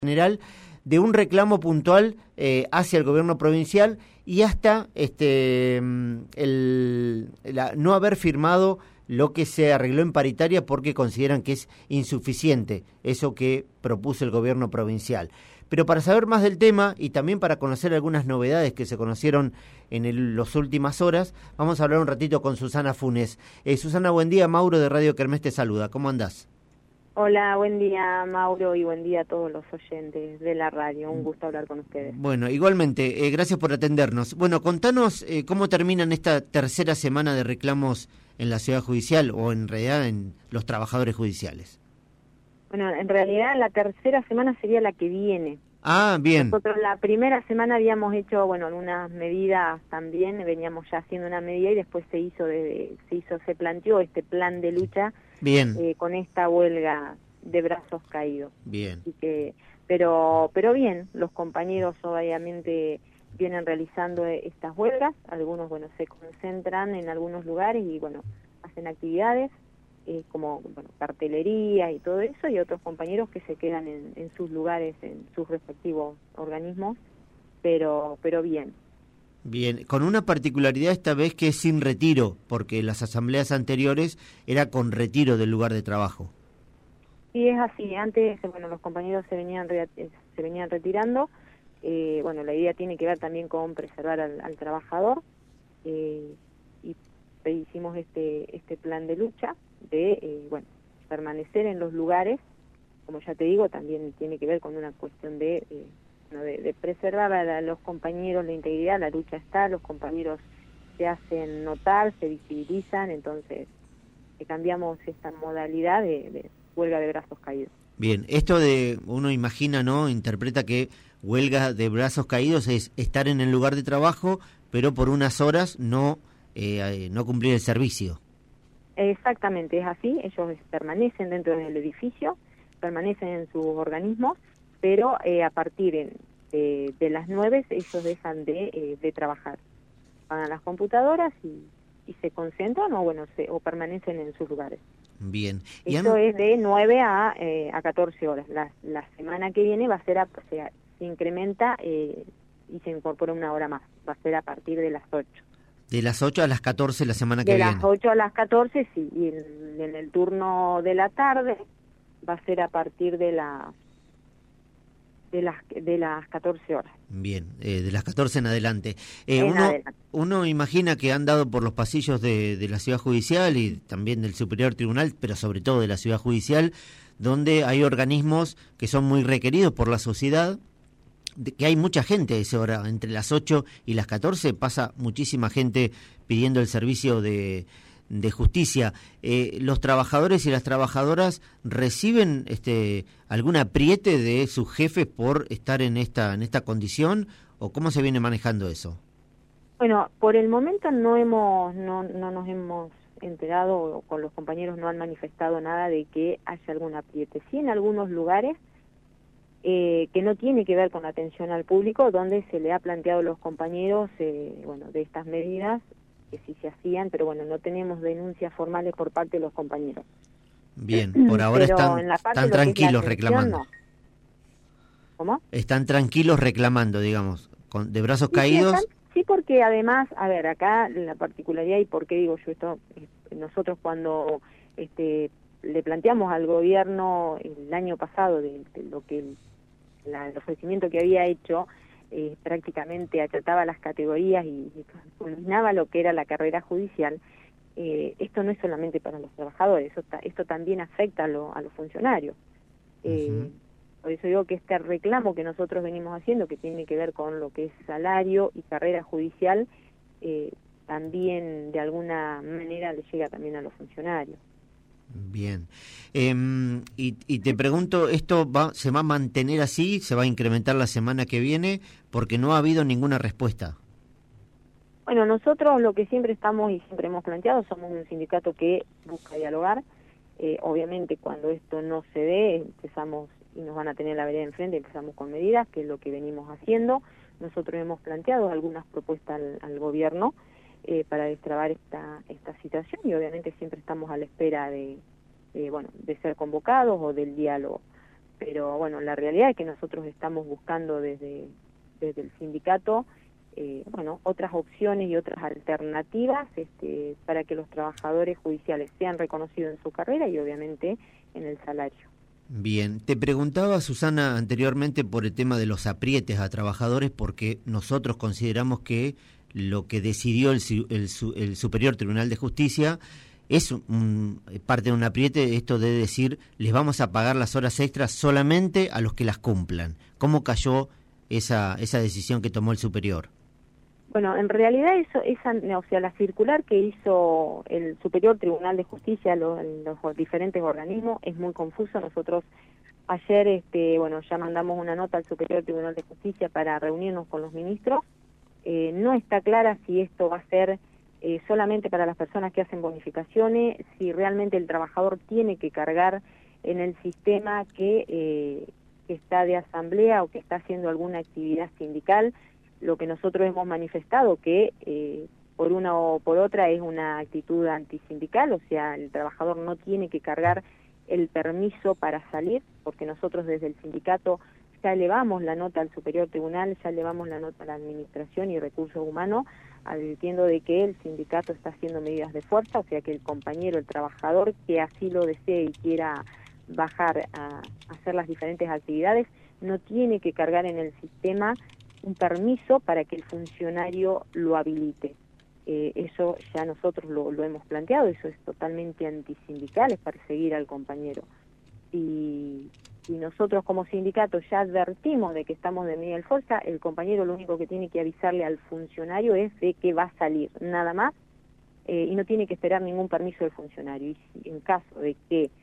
general de un reclamo puntual hacia el gobierno provincial y hasta no haber firmado lo que se arregló en paritaria porque consideran que es insuficiente eso que propuso el gobierno provincial. Pero para saber más del tema y también para conocer algunas novedades que se conocieron en las últimas horas, vamos a hablar un ratito con Susana Funes. Susana, buen día. Mauro de Radio Kermés te saluda. ¿Cómo andás? Hola, buen día Mauro y buen día a todos los oyentes de la radio. Un gusto hablar con ustedes. Bueno, igualmente, gracias por atendernos. Bueno, contanos cómo terminan esta tercera semana de reclamos en la Ciudad Judicial o en realidad en los trabajadores judiciales. Bueno, en realidad la tercera semana sería la que viene. Ah, bien. Nosotros la primera semana habíamos hecho, algunas medidas también, veníamos ya haciendo una medida y después se planteó este plan de lucha. Bien. Con esta huelga de brazos caídos. Bien. Así que, pero bien, los compañeros obviamente vienen realizando estas huelgas, algunos se concentran en algunos lugares y hacen actividades como cartelería y todo eso, y otros compañeros que se quedan en sus lugares, en sus respectivos organismos, pero bien. Bien, con una particularidad esta vez que es sin retiro, porque las asambleas anteriores era con retiro del lugar de trabajo. Sí, es así. Antes, los compañeros se venían retirando. La idea tiene que ver también con preservar al trabajador y hicimos este plan de lucha de permanecer en los lugares. Como ya te digo, también tiene que ver con una cuestión de preservar a los compañeros la integridad. La lucha está, los compañeros se hacen notar, se visibilizan, entonces cambiamos esta modalidad de huelga de brazos caídos. Bien, esto de uno imagina, ¿no? Interpreta que huelga de brazos caídos es estar en el lugar de trabajo, pero por unas horas no cumplir el servicio. Exactamente, es así. Ellos permanecen dentro del edificio, permanecen en sus organismos, pero a partir de las 9 ellos dejan de trabajar. Van a las computadoras y se concentran o permanecen en sus lugares. Bien. Esto es de 9 a 14 horas. La semana que viene se incrementa y se incorpora una hora más. Va a ser a partir de las 8. De las 8 a las 14 la semana que viene. De las 8 a las 14, sí. Y en el turno de la tarde va a ser a partir de las 14 horas. Bien, de las 14 en adelante. Adelante. Uno imagina que han dado por los pasillos de la Ciudad Judicial y también del Superior Tribunal, pero sobre todo de la Ciudad Judicial, donde hay organismos que son muy requeridos por la sociedad, que hay mucha gente a esa hora, entre las 8 y las 14 pasa muchísima gente pidiendo el servicio de justicia. ¿Los trabajadores y las trabajadoras reciben algún apriete de sus jefes por estar en esta condición o cómo se viene manejando eso? Bueno, por el momento no nos hemos enterado, o con los compañeros no han manifestado nada de que haya algún apriete. Sí, en algunos lugares que no tiene que ver con la atención al público, donde se le ha planteado a los compañeros de estas medidas que sí se hacían, pero no tenemos denuncias formales por parte de los compañeros. Bien, por ahora están tranquilos reclamando. No. ¿Cómo? Están tranquilos reclamando, digamos, de brazos caídos. Sí, porque además, acá la particularidad, y por qué digo yo esto, nosotros cuando le planteamos al gobierno el año pasado de lo que el ofrecimiento que había hecho, prácticamente achataba las categorías y culminaba lo que era la carrera judicial. Esto no es solamente para los trabajadores, esto también afecta a los funcionarios. Por eso digo que este reclamo que nosotros venimos haciendo, que tiene que ver con lo que es salario y carrera judicial, también de alguna manera le llega también a los funcionarios. Bien. Y te pregunto, ¿esto se va a mantener así? ¿Se va a incrementar la semana que viene? Porque no ha habido ninguna respuesta. Bueno, nosotros lo que siempre estamos y siempre hemos planteado, somos un sindicato que busca dialogar. Obviamente cuando esto no se dé, empezamos y nos van a tener la vereda enfrente, empezamos con medidas, que es lo que venimos haciendo. Nosotros hemos planteado algunas propuestas al gobierno para destrabar esta situación y obviamente siempre estamos a la espera de ser convocados o del diálogo. pero bueno, la realidad es que nosotros estamos buscando desde el sindicato otras opciones y otras alternativas para que los trabajadores judiciales sean reconocidos en su carrera y obviamente en el salario. Bien, te preguntaba, Susana, anteriormente por el tema de los aprietes a trabajadores, porque nosotros consideramos que lo que decidió el Superior Tribunal de Justicia es parte de un apriete, esto de decir, les vamos a pagar las horas extras solamente a los que las cumplan. ¿Cómo cayó esa decisión que tomó el Superior? Bueno, en realidad la circular que hizo el Superior Tribunal de Justicia, los diferentes organismos, es muy confuso. Nosotros ayer, ya mandamos una nota al Superior Tribunal de Justicia para reunirnos con los ministros. No está clara si esto va a ser solamente para las personas que hacen bonificaciones, si realmente el trabajador tiene que cargar en el sistema que está de asamblea o que está haciendo alguna actividad sindical. Lo que nosotros hemos manifestado que por una o por otra es una actitud antisindical, o sea, el trabajador no tiene que cargar el permiso para salir, porque nosotros desde el sindicato ya elevamos la nota al Superior Tribunal, ya elevamos la nota a la Administración y Recursos Humanos, advirtiendo de que el sindicato está haciendo medidas de fuerza, o sea que el compañero, el trabajador que así lo desee y quiera bajar a hacer las diferentes actividades, no tiene que cargar en el sistema un permiso para que el funcionario lo habilite. Eso ya nosotros lo hemos planteado, eso es totalmente antisindical, es perseguir al compañero. Y nosotros como sindicato ya advertimos de que estamos de medida de fuerza, el compañero lo único que tiene que avisarle al funcionario es de que va a salir, nada más, y no tiene que esperar ningún permiso del funcionario. Y si en caso de que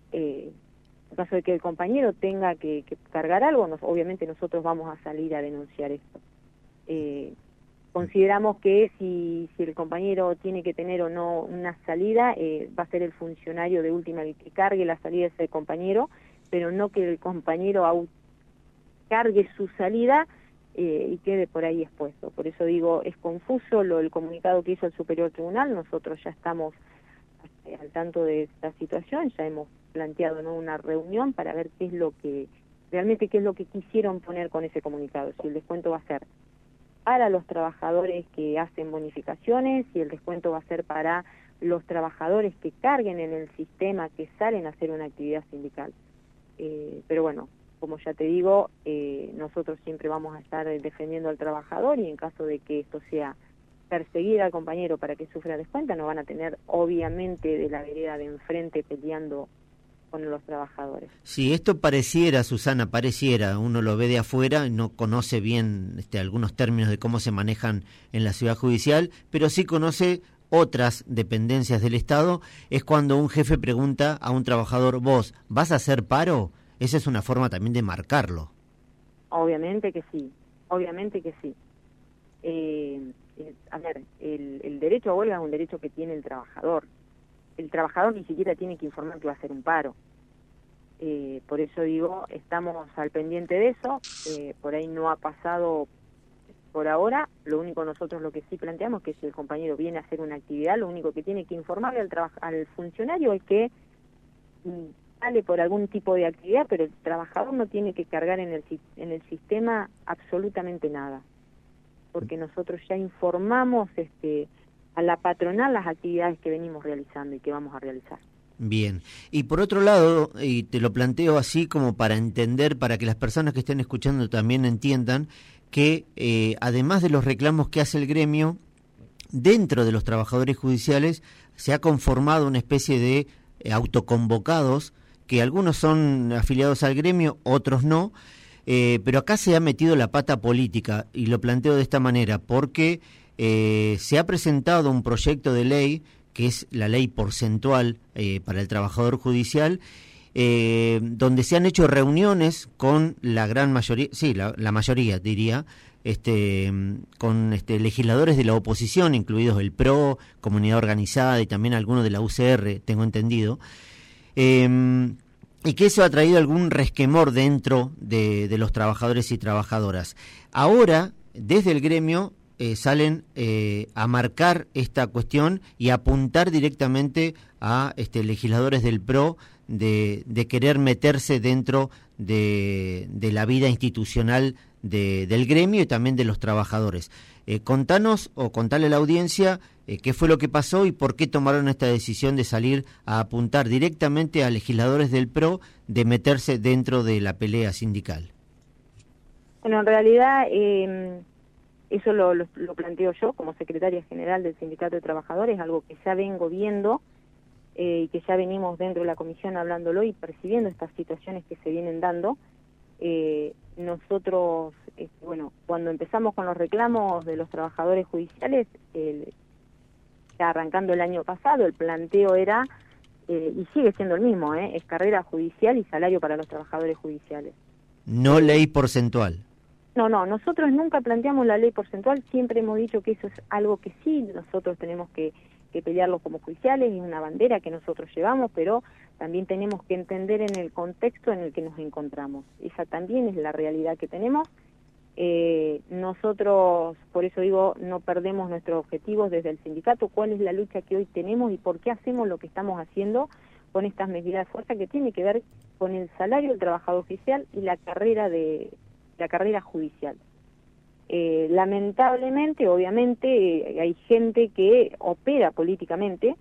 el compañero tenga que cargar algo, obviamente nosotros vamos a salir a denunciar esto. Consideramos que si el compañero tiene que tener o no una salida, va a ser el funcionario de última el que cargue la salida de ese compañero, pero no que el compañero cargue su salida y quede por ahí expuesto. Por eso digo, es confuso el comunicado que hizo el Superior Tribunal. Nosotros ya estamos al tanto de esta situación, ya hemos planteado una reunión para ver qué es lo que quisieron poner con ese comunicado, si el descuento va a ser para los trabajadores que hacen bonificaciones, si el descuento va a ser para los trabajadores que carguen en el sistema, que salen a hacer una actividad sindical. Pero bueno, como ya te digo, nosotros siempre vamos a estar defendiendo al trabajador, y en caso de que esto sea perseguir al compañero para que sufra descuento, no van a tener obviamente de la vereda de enfrente peleando con los trabajadores. Sí, esto pareciera, Susana, uno lo ve de afuera y no conoce bien algunos términos de cómo se manejan en la ciudad judicial, pero sí conoce otras dependencias del Estado. Es cuando un jefe pregunta a un trabajador, ¿vos vas a hacer paro? Esa es una forma también de marcarlo. Obviamente que sí. El derecho a huelga es un derecho que tiene el trabajador. El trabajador ni siquiera tiene que informar que va a hacer un paro. Por eso digo, estamos al pendiente de eso. Por ahí no ha pasado por ahora. Lo único nosotros lo que sí planteamos es que si el compañero viene a hacer una actividad, lo único que tiene que informarle al funcionario es que sale por algún tipo de actividad, pero el trabajador no tiene que cargar en el sistema absolutamente nada, porque nosotros ya informamos a la patronal las actividades que venimos realizando y que vamos a realizar. Bien, y por otro lado, y te lo planteo así como para entender, para que las personas que estén escuchando también entiendan, que además de los reclamos que hace el gremio, dentro de los trabajadores judiciales se ha conformado una especie de autoconvocados, que algunos son afiliados al gremio, otros no, pero acá se ha metido la pata política, y lo planteo de esta manera, porque se ha presentado un proyecto de ley, que es la ley porcentual para el trabajador judicial, donde se han hecho reuniones con la gran mayoría, la mayoría diría, con legisladores de la oposición, incluidos el PRO, Comunidad Organizada y también algunos de la UCR, tengo entendido, y que eso ha traído algún resquemor dentro de los trabajadores y trabajadoras. Ahora, desde el gremio, salen a marcar esta cuestión y a apuntar directamente a legisladores del PRO de querer meterse dentro de la vida institucional del gremio y también de los trabajadores. Contanos o contale a la audiencia qué fue lo que pasó y por qué tomaron esta decisión de salir a apuntar directamente a legisladores del PRO de meterse dentro de la pelea sindical. Bueno, en realidad eso lo planteo yo como secretaria general del Sindicato de Trabajadores, algo que ya vengo viendo y que ya venimos dentro de la comisión hablándolo y percibiendo estas situaciones que se vienen dando. Nosotros, bueno, cuando empezamos con los reclamos de los trabajadores judiciales, ya arrancando el año pasado, el planteo era, y sigue siendo el mismo, es carrera judicial y salario para los trabajadores judiciales. No ley porcentual. No, nosotros nunca planteamos la ley porcentual, siempre hemos dicho que eso es algo que sí, nosotros tenemos que pelearlo como judiciales, es una bandera que nosotros llevamos, pero también tenemos que entender en el contexto en el que nos encontramos. Esa también es la realidad que tenemos. Nosotros, por eso digo, no perdemos nuestros objetivos desde el sindicato, cuál es la lucha que hoy tenemos y por qué hacemos lo que estamos haciendo con estas medidas de fuerza que tiene que ver con el salario del trabajador oficial y la carrera judicial. Lamentablemente, obviamente, hay gente que opera políticamente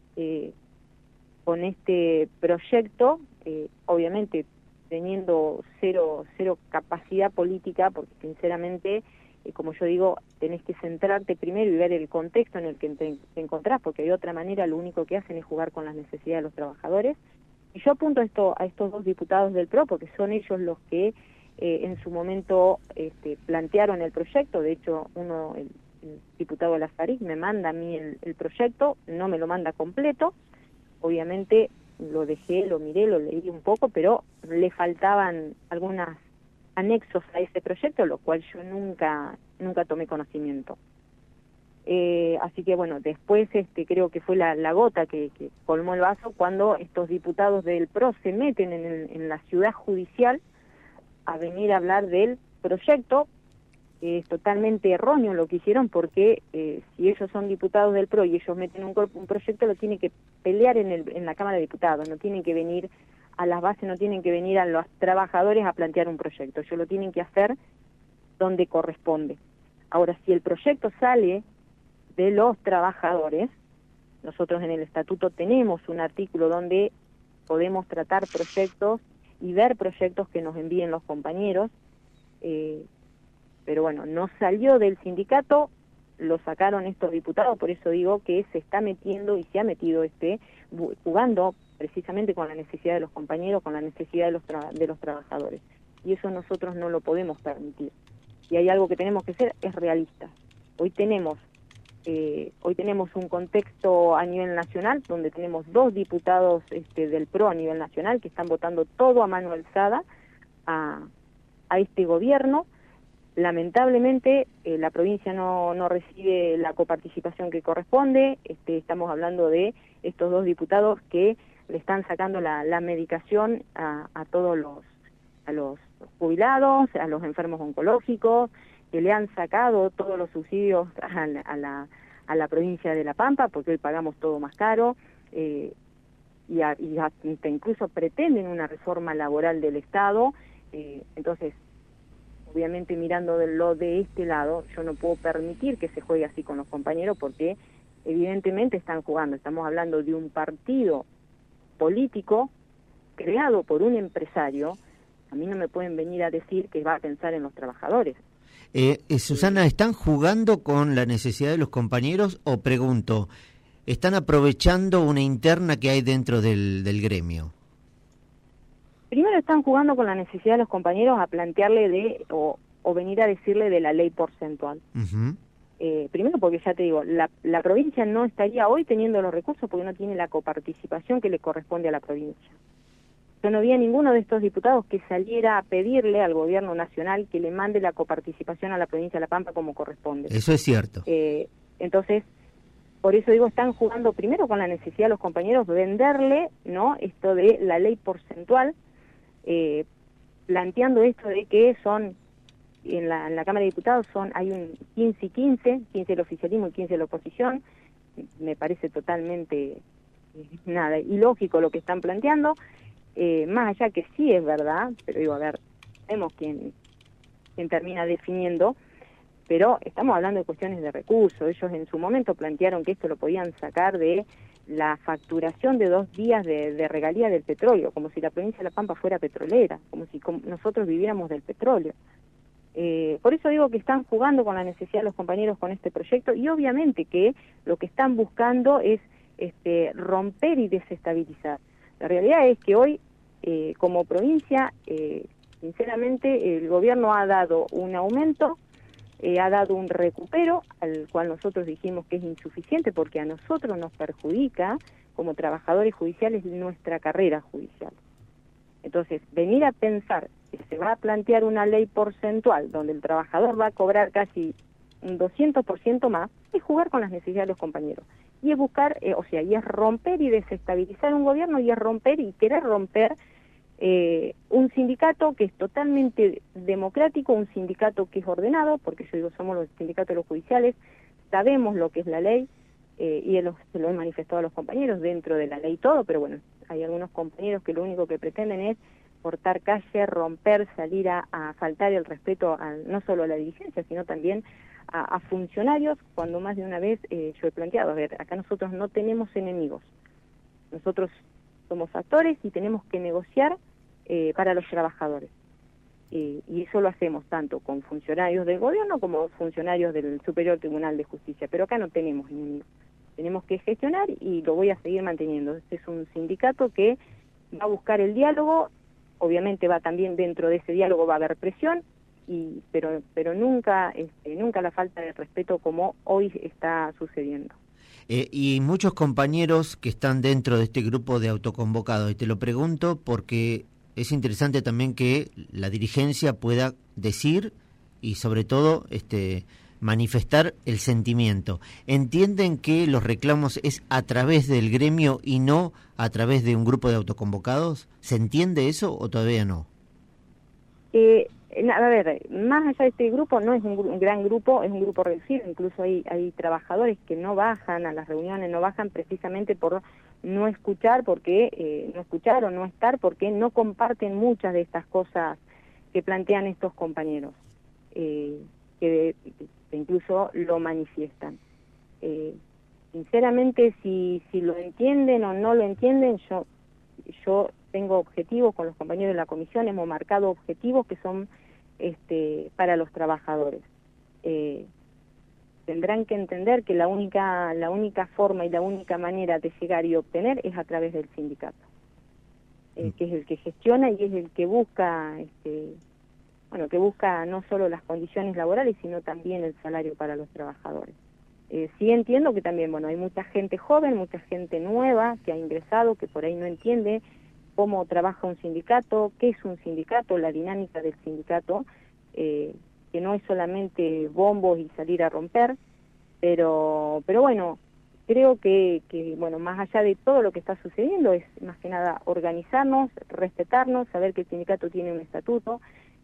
con este proyecto, obviamente teniendo cero capacidad política, porque sinceramente, como yo digo, tenés que centrarte primero y ver el contexto en el que te encontrás, porque de otra manera lo único que hacen es jugar con las necesidades de los trabajadores. Y yo apunto a estos dos diputados del PRO, porque son ellos los que en su momento plantearon el proyecto. De hecho, el diputado Lazarik me manda a mí el proyecto, no me lo manda completo, obviamente lo dejé, lo miré, lo leí un poco, pero le faltaban algunos anexos a ese proyecto, lo cual yo nunca tomé conocimiento. Así que bueno, después creo que fue la gota que colmó el vaso cuando estos diputados del PRO se meten en la ciudad judicial a venir a hablar del proyecto. Es totalmente erróneo lo que hicieron, porque si ellos son diputados del PRO y ellos meten un proyecto, lo tienen que pelear en la Cámara de Diputados, no tienen que venir a las bases, no tienen que venir a los trabajadores a plantear un proyecto, ellos lo tienen que hacer donde corresponde. Ahora, si el proyecto sale de los trabajadores, nosotros en el estatuto tenemos un artículo donde podemos tratar proyectos y ver proyectos que nos envíen los compañeros, pero bueno, no salió del sindicato, lo sacaron estos diputados, por eso digo que se está metiendo y se ha metido jugando precisamente con la necesidad de los compañeros, con la necesidad de los trabajadores, y eso nosotros no lo podemos permitir. Y hay algo que tenemos que ser, es realistas. Hoy tenemos un contexto a nivel nacional donde tenemos 2 diputados del PRO a nivel nacional que están votando todo a mano alzada a este gobierno. Lamentablemente la provincia no recibe la coparticipación que corresponde. Estamos hablando de estos 2 diputados que le están sacando la medicación a todos los jubilados, a los enfermos oncológicos, que le han sacado todos los subsidios a la provincia de La Pampa, porque hoy pagamos todo más caro, y hasta incluso pretenden una reforma laboral del Estado. Entonces, obviamente mirando de este lado, yo no puedo permitir que se juegue así con los compañeros, porque evidentemente están jugando. Estamos hablando de un partido político creado por un empresario. A mí no me pueden venir a decir que va a pensar en los trabajadores. Susana, ¿están jugando con la necesidad de los compañeros o, pregunto, están aprovechando una interna que hay dentro del gremio? Primero están jugando con la necesidad de los compañeros a plantearle o venir a decirle de la ley porcentual. Uh-huh. Primero porque ya te digo, la provincia no estaría hoy teniendo los recursos porque no tiene la coparticipación que le corresponde a la provincia. Yo no vi a ninguno de estos diputados que saliera a pedirle al gobierno nacional que le mande la coparticipación a la provincia de La Pampa como corresponde. Eso es cierto. Entonces, por eso digo, están jugando primero con la necesidad de los compañeros, venderle, ¿no?, esto de la ley porcentual, planteando esto de que son, en la Cámara de Diputados hay un 15 y 15 del oficialismo y 15 de la oposición. Me parece totalmente ilógico lo que están planteando. más allá que sí es verdad, pero digo, a ver, vemos quién termina definiendo, pero estamos hablando de cuestiones de recursos. Ellos en su momento plantearon que esto lo podían sacar de la facturación de 2 días de regalía del petróleo, como si la provincia de La Pampa fuera petrolera, como si nosotros viviéramos del petróleo. Por eso digo que están jugando con la necesidad de los compañeros con este proyecto, y obviamente que lo que están buscando es romper y desestabilizar. La realidad es que hoy, como provincia, sinceramente, el gobierno ha dado un aumento, ha dado un recupero, al cual nosotros dijimos que es insuficiente porque a nosotros nos perjudica como trabajadores judiciales nuestra carrera judicial. Entonces, venir a pensar que se va a plantear una ley porcentual donde el trabajador va a cobrar casi un 200% más, es jugar con las necesidades de los compañeros. Y es buscar, y es romper y desestabilizar un gobierno, y es romper y querer romper un sindicato que es totalmente democrático, un sindicato que es ordenado, porque yo digo, somos los sindicatos de los judiciales, sabemos lo que es la ley, y se lo he manifestado a los compañeros dentro de la ley todo, pero bueno, hay algunos compañeros que lo único que pretenden es cortar calle, romper, salir a faltar el respeto no solo a la dirigencia, sino también a funcionarios, cuando más de una vez yo he planteado, a ver, acá nosotros no tenemos enemigos, nosotros somos actores y tenemos que negociar para los trabajadores. Y eso lo hacemos tanto con funcionarios del gobierno como funcionarios del Superior Tribunal de Justicia, pero acá no tenemos enemigos. Tenemos que gestionar y lo voy a seguir manteniendo. Este es un sindicato que va a buscar el diálogo, obviamente va también dentro de ese diálogo va a haber presión, pero nunca la falta de respeto como hoy está sucediendo. Y muchos compañeros que están dentro de este grupo de autoconvocados, y te lo pregunto porque es interesante también que la dirigencia pueda decir y sobre todo manifestar el sentimiento. ¿Entienden que los reclamos es a través del gremio y no a través de un grupo de autoconvocados? ¿Se entiende eso o todavía no? A ver, más allá de este grupo, no es un gran grupo, es un grupo reducido, incluso hay trabajadores que no bajan a las reuniones, no bajan precisamente por no escuchar, no escuchar o no estar, porque no comparten muchas de estas cosas que plantean estos compañeros, que incluso lo manifiestan. Sinceramente, si lo entienden o no lo entienden, yo tengo objetivos con los compañeros de la comisión, hemos marcado objetivos que son para los trabajadores. Tendrán que entender que la única forma y la única manera de llegar y obtener es a través del sindicato, que es el que gestiona y es el que busca, que busca no solo las condiciones laborales, sino también el salario para los trabajadores. Sí entiendo que también, hay mucha gente joven, mucha gente nueva que ha ingresado, que por ahí no entiende cómo trabaja un sindicato, qué es un sindicato, la dinámica del sindicato, que no es solamente bombos y salir a romper, pero bueno, creo que más allá de todo lo que está sucediendo es más que nada organizarnos, respetarnos, saber que el sindicato tiene un estatuto,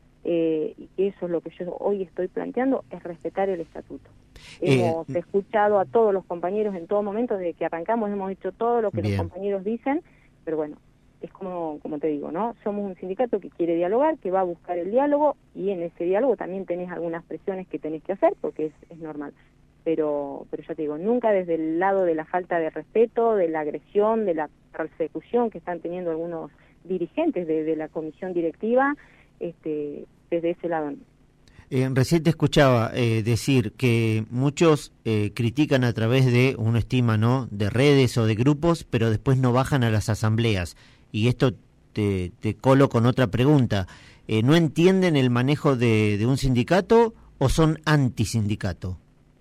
y que eso es lo que yo hoy estoy planteando, es respetar el estatuto. Hemos escuchado a todos los compañeros en todo momento, desde que arrancamos hemos hecho todo lo que los compañeros dicen, pero bueno, es como te digo, ¿no? Somos un sindicato que quiere dialogar, que va a buscar el diálogo, y en ese diálogo también tenés algunas presiones que tenés que hacer, porque es normal. Pero ya te digo, nunca desde el lado de la falta de respeto, de la agresión, de la persecución que están teniendo algunos dirigentes de la comisión directiva, desde ese lado no. Recién te escuchaba decir que muchos critican a través de, uno estima, ¿no?, de redes o de grupos, pero después no bajan a las asambleas. Y esto te colo con otra pregunta. ¿No entienden el manejo de un sindicato o son antisindicato?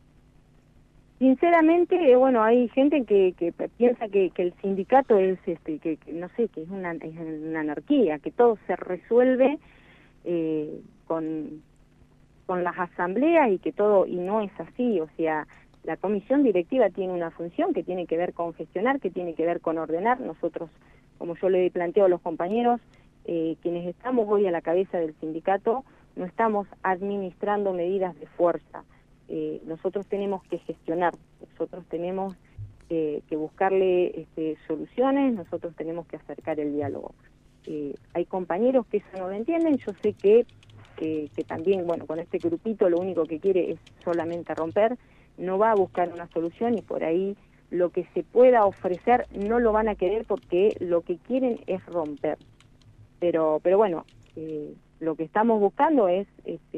Sinceramente, hay gente que piensa que el sindicato es, que no sé, que es una anarquía, que todo se resuelve con las asambleas y que todo, y no es así. O sea, la comisión directiva tiene una función que tiene que ver con gestionar, que tiene que ver con ordenar. Nosotros, como yo le planteo a los compañeros, quienes estamos hoy a la cabeza del sindicato, no estamos administrando medidas de fuerza. Nosotros tenemos que gestionar, nosotros tenemos que buscarle soluciones, nosotros tenemos que acercar el diálogo. hay compañeros que eso no lo entienden. Yo sé que también, bueno, con este grupito lo único que quiere es solamente romper, no va a buscar una solución, y por ahí lo que se pueda ofrecer no lo van a querer porque lo que quieren es romper. Pero bueno, lo que estamos buscando es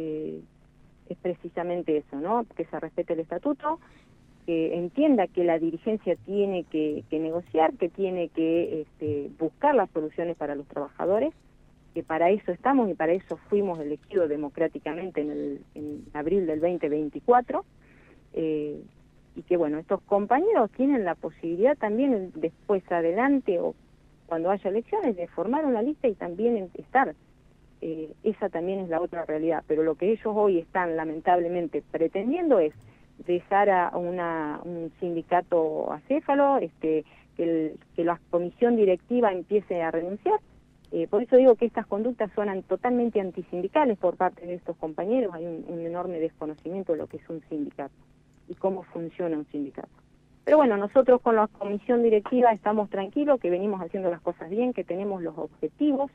precisamente eso, ¿no? Que se respete el estatuto, que entienda que la dirigencia tiene que negociar, que tiene que buscar las soluciones para los trabajadores, que para eso estamos y para eso fuimos elegidos democráticamente en abril del 2024, y que bueno, estos compañeros tienen la posibilidad también después adelante o cuando haya elecciones de formar una lista y también estar. Esa también es la otra realidad, pero lo que ellos hoy están lamentablemente pretendiendo es dejar a un sindicato acéfalo, que la comisión directiva empiece a renunciar. Por eso digo que estas conductas son totalmente antisindicales por parte de estos compañeros. Hay un enorme desconocimiento de lo que es un sindicato y cómo funciona un sindicato. Pero bueno, nosotros con la comisión directiva estamos tranquilos, que venimos haciendo las cosas bien, que tenemos los objetivos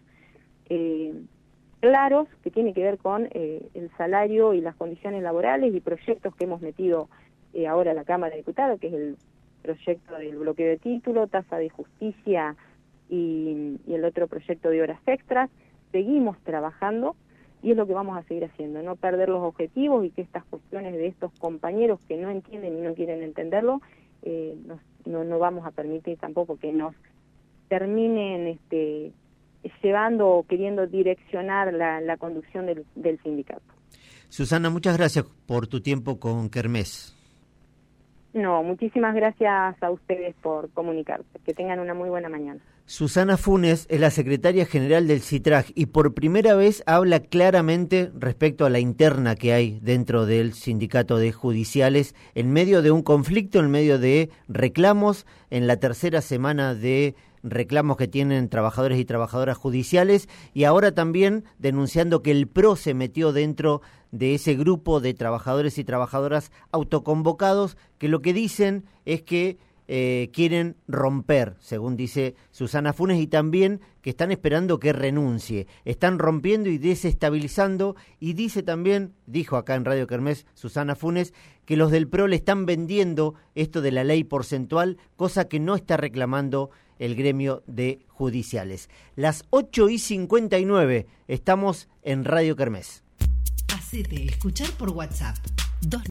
claros, que tiene que ver con el salario y las condiciones laborales y proyectos que hemos metido ahora a la Cámara de Diputados, que es el proyecto del bloqueo de título, tasa de justicia y el otro proyecto de horas extras. Seguimos trabajando y es lo que vamos a seguir haciendo, no perder los objetivos y que estas cuestiones de estos compañeros que no entienden y no quieren entenderlo, no vamos a permitir tampoco que nos terminen llevando o queriendo direccionar la conducción del sindicato. Susana, muchas gracias por tu tiempo con Kermés. No, muchísimas gracias a ustedes por comunicarse. Que tengan una muy buena mañana. Susana Funes es la secretaria general del CITRAG y por primera vez habla claramente respecto a la interna que hay dentro del sindicato de judiciales en medio de un conflicto, en medio de reclamos, en la tercera semana de reclamos que tienen trabajadores y trabajadoras judiciales, y ahora también denunciando que el PRO se metió dentro de ese grupo de trabajadores y trabajadoras autoconvocados, que lo que dicen es que quieren romper, según dice Susana Funes, y también que están esperando que renuncie. Están rompiendo y desestabilizando, y dice también, dijo acá en Radio Kermés Susana Funes, que los del PRO le están vendiendo esto de la ley porcentual, cosa que no está reclamando el gremio de judiciales. Las 8:59, estamos en Radio Kermés. Hacete escuchar por WhatsApp.